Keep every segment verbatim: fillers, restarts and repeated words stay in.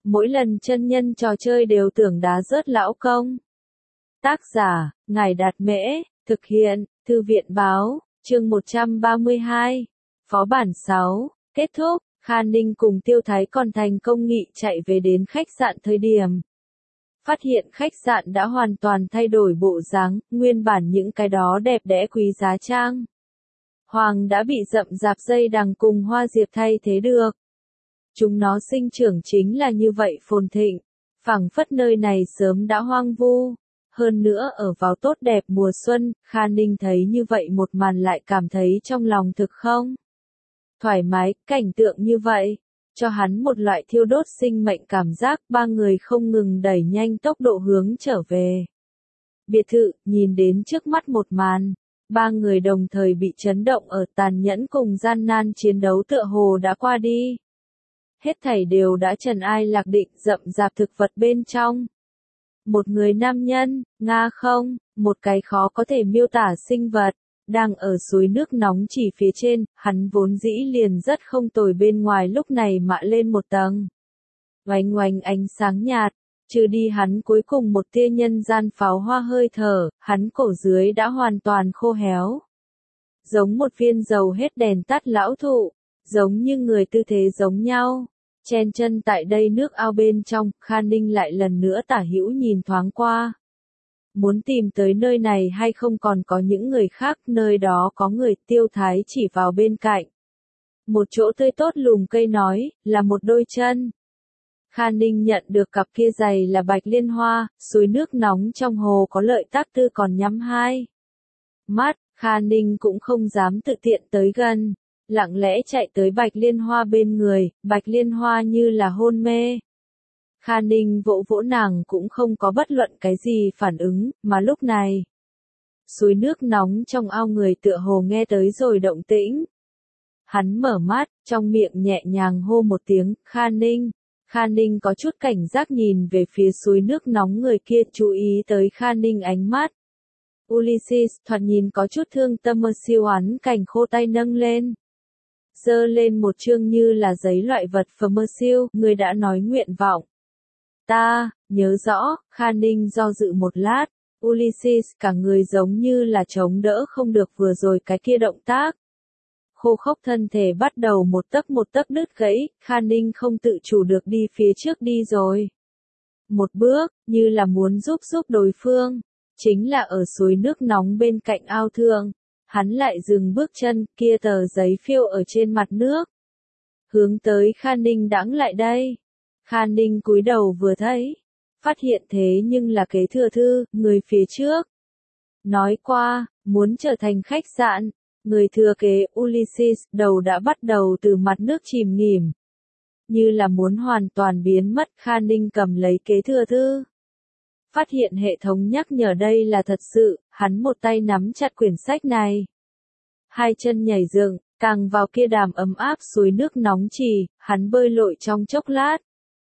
mỗi lần chân nhân trò chơi đều tưởng đá rớt lão công. Tác giả, Ngài Đạt Mễ, thực hiện, Thư viện Báo, chương một trăm ba mươi hai, phó bản sáu, kết thúc, Kha Ninh cùng Tiêu Thái còn thành công nghị chạy về đến khách sạn thời điểm. Phát hiện khách sạn đã hoàn toàn thay đổi bộ dáng, nguyên bản những cái đó đẹp đẽ quý giá trang. Hoàng đã bị rậm rạp dây đằng cùng hoa diệp thay thế được. Chúng nó sinh trưởng chính là như vậy phồn thịnh, phảng phất nơi này sớm đã hoang vu. Hơn nữa ở vào tốt đẹp mùa xuân, Kha Ninh thấy như vậy một màn lại cảm thấy trong lòng thực không thoải mái, cảnh tượng như vậy, cho hắn một loại thiêu đốt sinh mệnh cảm giác. Ba người không ngừng đẩy nhanh tốc độ hướng trở về biệt thự, nhìn đến trước mắt một màn. Ba người đồng thời bị chấn động ở tàn nhẫn cùng gian nan chiến đấu tựa hồ đã qua đi. Hết thảy đều đã trần ai lạc định, rậm rạp thực vật bên trong. Một người nam nhân, Nga không, một cái khó có thể miêu tả sinh vật, đang ở suối nước nóng chỉ phía trên, hắn vốn dĩ liền rất không tồi bên ngoài lúc này mạ lên một tầng. Oanh oanh ánh sáng nhạt, trừ đi hắn cuối cùng một tia nhân gian pháo hoa hơi thở, hắn cổ dưới đã hoàn toàn khô héo. Giống một viên dầu hết đèn tắt lão thụ, giống như người tư thế giống nhau. Chen chân tại đây nước ao bên trong, Kha Ninh lại lần nữa tả hữu nhìn thoáng qua. Muốn tìm tới nơi này hay không còn có những người khác, nơi đó có người. Tiêu Thái chỉ vào bên cạnh. Một chỗ tươi tốt lùm cây nói, là một đôi chân. Kha Ninh nhận được cặp kia giày là bạch liên hoa, suối nước nóng trong hồ có lợi tác tư còn nhắm hai mắt, Kha Ninh cũng không dám tự tiện tới gần. Lặng lẽ chạy tới bạch liên hoa bên người, bạch liên hoa như là hôn mê. Kha Ninh vỗ vỗ nàng cũng không có bất luận cái gì phản ứng, mà lúc này. Suối nước nóng trong ao người tựa hồ nghe tới rồi động tĩnh. Hắn mở mắt, trong miệng nhẹ nhàng hô một tiếng, Kha Ninh. Kha Ninh có chút cảnh giác nhìn về phía suối nước nóng người kia, chú ý tới Kha Ninh ánh mắt. Ulysses thoạt nhìn có chút thương tâm, mơ siêu oán cảnh khô tay nâng lên. Dơ lên một chương như là giấy loại vật phờ mơ siêu, người đã nói nguyện vọng. Ta, nhớ rõ, Kha Ninh do dự một lát, Ulysses cả người giống như là chống đỡ không được vừa rồi cái kia động tác. Khô khốc thân thể bắt đầu một tấc một tấc đứt gãy, Kha Ninh không tự chủ được đi phía trước đi rồi. Một bước, như là muốn giúp giúp đối phương, chính là ở suối nước nóng bên cạnh ao thượng. Hắn lại dừng bước chân, kia tờ giấy phiêu ở trên mặt nước. Hướng tới Kha Ninh đãng lại đây. Kha Ninh cúi đầu vừa thấy. Phát hiện thế nhưng là kế thừa thư, người phía trước. Nói qua, muốn trở thành khách sạn. Người thừa kế Ulysses đầu đã bắt đầu từ mặt nước chìm nghỉm. Như là muốn hoàn toàn biến mất. Kha Ninh cầm lấy kế thừa thư. Phát hiện hệ thống nhắc nhở đây là thật sự, hắn một tay nắm chặt quyển sách này. Hai chân nhảy dựng, càng vào kia đàm ấm áp suối nước nóng chỉ, hắn bơi lội trong chốc lát.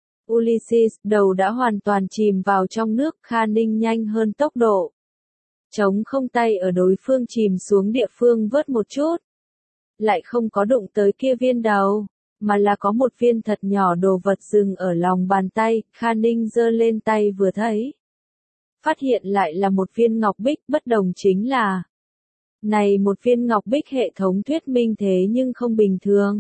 Ulysses đầu đã hoàn toàn chìm vào trong nước, Kha Ninh nhanh hơn tốc độ. Chống không tay ở đối phương chìm xuống địa phương vớt một chút. Lại không có đụng tới kia viên đầu, mà là có một viên thật nhỏ đồ vật dừng ở lòng bàn tay, Kha Ninh giơ lên tay vừa thấy. Phát hiện lại là một viên ngọc bích, bất đồng chính là này một viên ngọc bích hệ thống thuyết minh thế nhưng không bình thường.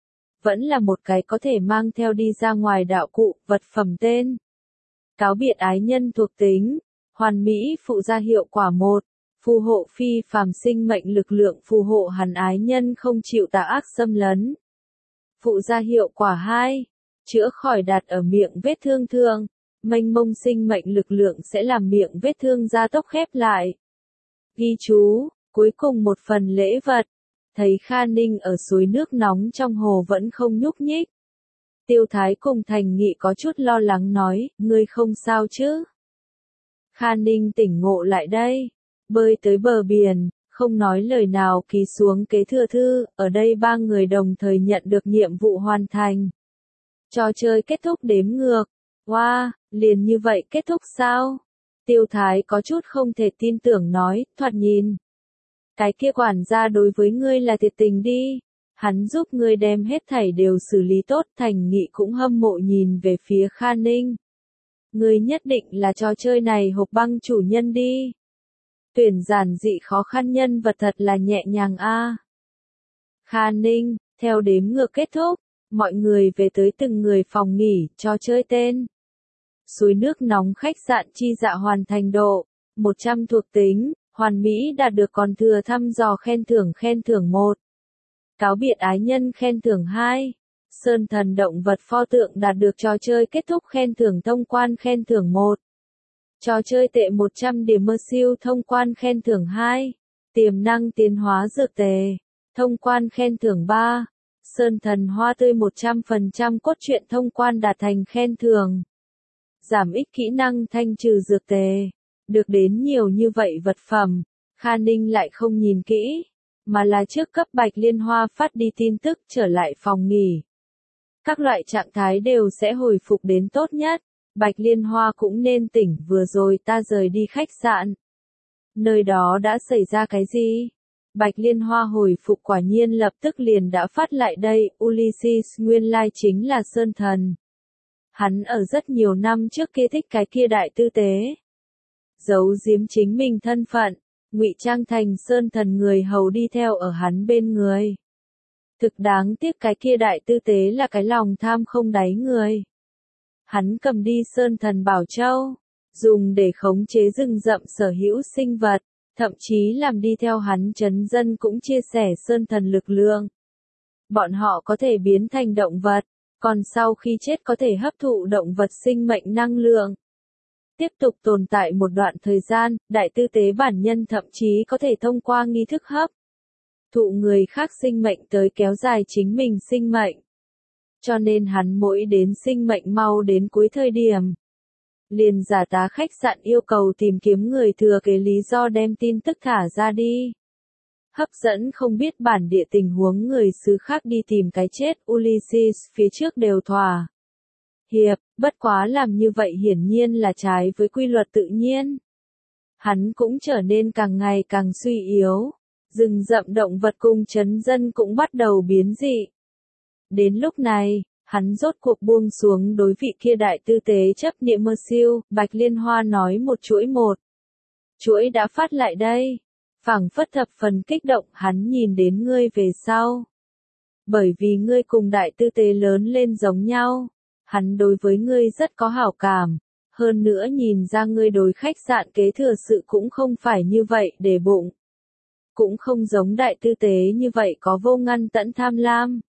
Vẫn là một cái có thể mang theo đi ra ngoài đạo cụ, vật phẩm tên. Cáo biệt ái nhân thuộc tính, hoàn mỹ phụ gia hiệu quả một, phù hộ phi phàm sinh mệnh lực lượng, phù hộ hắn ái nhân không chịu tà ác xâm lấn. Phụ gia hiệu quả hai, chữa khỏi đạt ở miệng vết thương thương. Mênh mông sinh mệnh lực lượng sẽ làm miệng vết thương gia tốc khép lại. Ghi chú, cuối cùng một phần lễ vật. Thấy Kha Ninh ở suối nước nóng trong hồ vẫn không nhúc nhích. Tiêu Thái cùng Thành Nghị có chút lo lắng nói, ngươi không sao chứ? Kha Ninh tỉnh ngộ lại đây. Bơi tới bờ biển, không nói lời nào ký xuống kế thừa thư, ở đây ba người đồng thời nhận được nhiệm vụ hoàn thành. Trò chơi kết thúc đếm ngược. Wow, liền như vậy kết thúc sao? Tiêu Thái có chút không thể tin tưởng nói, thoạt nhìn. Cái kia quản gia đối với ngươi là thiệt tình đi. Hắn giúp ngươi đem hết thảy đều xử lý tốt. Thành Nghị cũng hâm mộ nhìn về phía Kha Ninh. Ngươi nhất định là trò chơi này hộp băng chủ nhân đi. Tuyển giản dị khó khăn nhân vật thật là nhẹ nhàng a. À. Kha Ninh, theo đếm ngược kết thúc, mọi người về tới từng người phòng nghỉ, trò chơi tên. Suối nước nóng khách sạn chi dạ hoàn thành độ, một trăm thuộc tính, hoàn mỹ đạt được còn thừa thăm dò khen thưởng khen thưởng một. Cáo biệt ái nhân khen thưởng hai. Sơn thần động vật pho tượng đạt được trò chơi kết thúc khen thưởng thông quan khen thưởng một. Trò chơi tệ một trăm điểm mơ siêu thông quan khen thưởng hai. Tiềm năng tiến hóa dược tề. Thông quan khen thưởng ba. Sơn thần hoa tươi một trăm phần trăm cốt truyện thông quan đạt thành khen thưởng. Giảm ích kỹ năng thanh trừ dược tề. Được đến nhiều như vậy vật phẩm, Kha Ninh lại không nhìn kỹ, mà là trước cấp Bạch Liên Hoa phát đi tin tức trở lại phòng nghỉ. Các loại trạng thái đều sẽ hồi phục đến tốt nhất. Bạch Liên Hoa cũng nên tỉnh, vừa rồi ta rời đi khách sạn. Nơi đó đã xảy ra cái gì? Bạch Liên Hoa hồi phục quả nhiên lập tức liền đã phát lại đây, Ulysses nguyên lai chính là Sơn Thần. Hắn ở rất nhiều năm trước kia thích cái kia đại tư tế. Giấu giếm chính mình thân phận, ngụy trang thành Sơn Thần người hầu đi theo ở hắn bên người. Thực đáng tiếc cái kia đại tư tế là cái lòng tham không đáy người. Hắn cầm đi Sơn Thần Bảo Châu, dùng để khống chế rừng rậm sở hữu sinh vật, thậm chí làm đi theo hắn trấn dân cũng chia sẻ Sơn Thần lực lượng. Bọn họ có thể biến thành động vật, còn sau khi chết có thể hấp thụ động vật sinh mệnh năng lượng. Tiếp tục tồn tại một đoạn thời gian, đại tư tế bản nhân thậm chí có thể thông qua nghi thức hấp thụ người khác sinh mệnh tới kéo dài chính mình sinh mệnh. Cho nên hắn mỗi đến sinh mệnh mau đến cuối thời điểm, liền giả tá khách sạn yêu cầu tìm kiếm người thừa kế lý do đem tin tức thả ra đi. Hấp dẫn không biết bản địa tình huống người xứ khác đi tìm cái chết, Ulysses phía trước đều thỏa hiệp, bất quá làm như vậy hiển nhiên là trái với quy luật tự nhiên. Hắn cũng trở nên càng ngày càng suy yếu, rừng rậm động vật cùng trấn dân cũng bắt đầu biến dị. Đến lúc này, hắn rốt cuộc buông xuống đối vị kia đại tư tế chấp niệm mơ siêu, Bạch Liên Hoa nói một chuỗi một. Chuỗi đã phát lại đây. Phảng phất thập phần kích động, hắn nhìn đến ngươi về sau. Bởi vì ngươi cùng đại tư tế lớn lên giống nhau, hắn đối với ngươi rất có hảo cảm, hơn nữa nhìn ra ngươi đối khách sạn kế thừa sự cũng không phải như vậy để bụng. Cũng không giống đại tư tế như vậy có vô ngăn tẫn tham lam.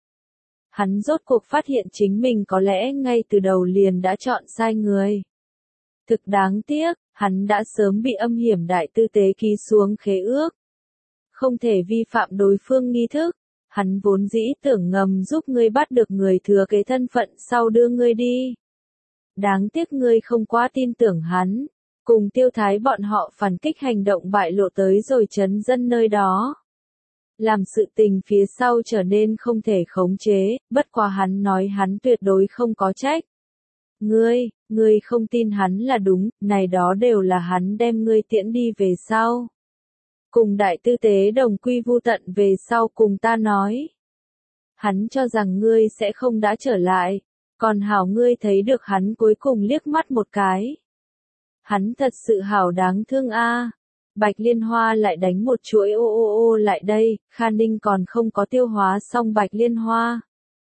Hắn rốt cuộc phát hiện chính mình có lẽ ngay từ đầu liền đã chọn sai người. Thực đáng tiếc, hắn đã sớm bị âm hiểm đại tư tế ký xuống khế ước. Không thể vi phạm đối phương nghi thức, hắn vốn dĩ tưởng ngầm giúp ngươi bắt được người thừa kế thân phận sau đưa ngươi đi. Đáng tiếc ngươi không quá tin tưởng hắn, cùng Tiêu Thái bọn họ phản kích hành động bại lộ tới rồi trấn dân nơi đó. Làm sự tình phía sau trở nên không thể khống chế, bất quá hắn nói hắn tuyệt đối không có trách. Ngươi, ngươi không tin hắn là đúng, này đó đều là hắn đem ngươi tiễn đi về sau. Cùng đại tư tế đồng quy vu tận về sau cùng ta nói. Hắn cho rằng ngươi sẽ không đã trở lại, còn hảo ngươi thấy được hắn cuối cùng liếc mắt một cái. Hắn thật sự hảo đáng thương a. À. Bạch Liên Hoa lại đánh một chuỗi ô ô ô lại đây, Kha Ninh còn không có tiêu hóa xong Bạch Liên Hoa.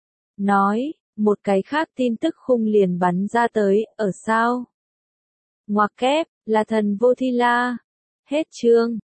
Nói, một cái khác tin tức khung liền bắn ra tới, ở sao? Ngoặc kép, là thần vô thi la. Hết chương.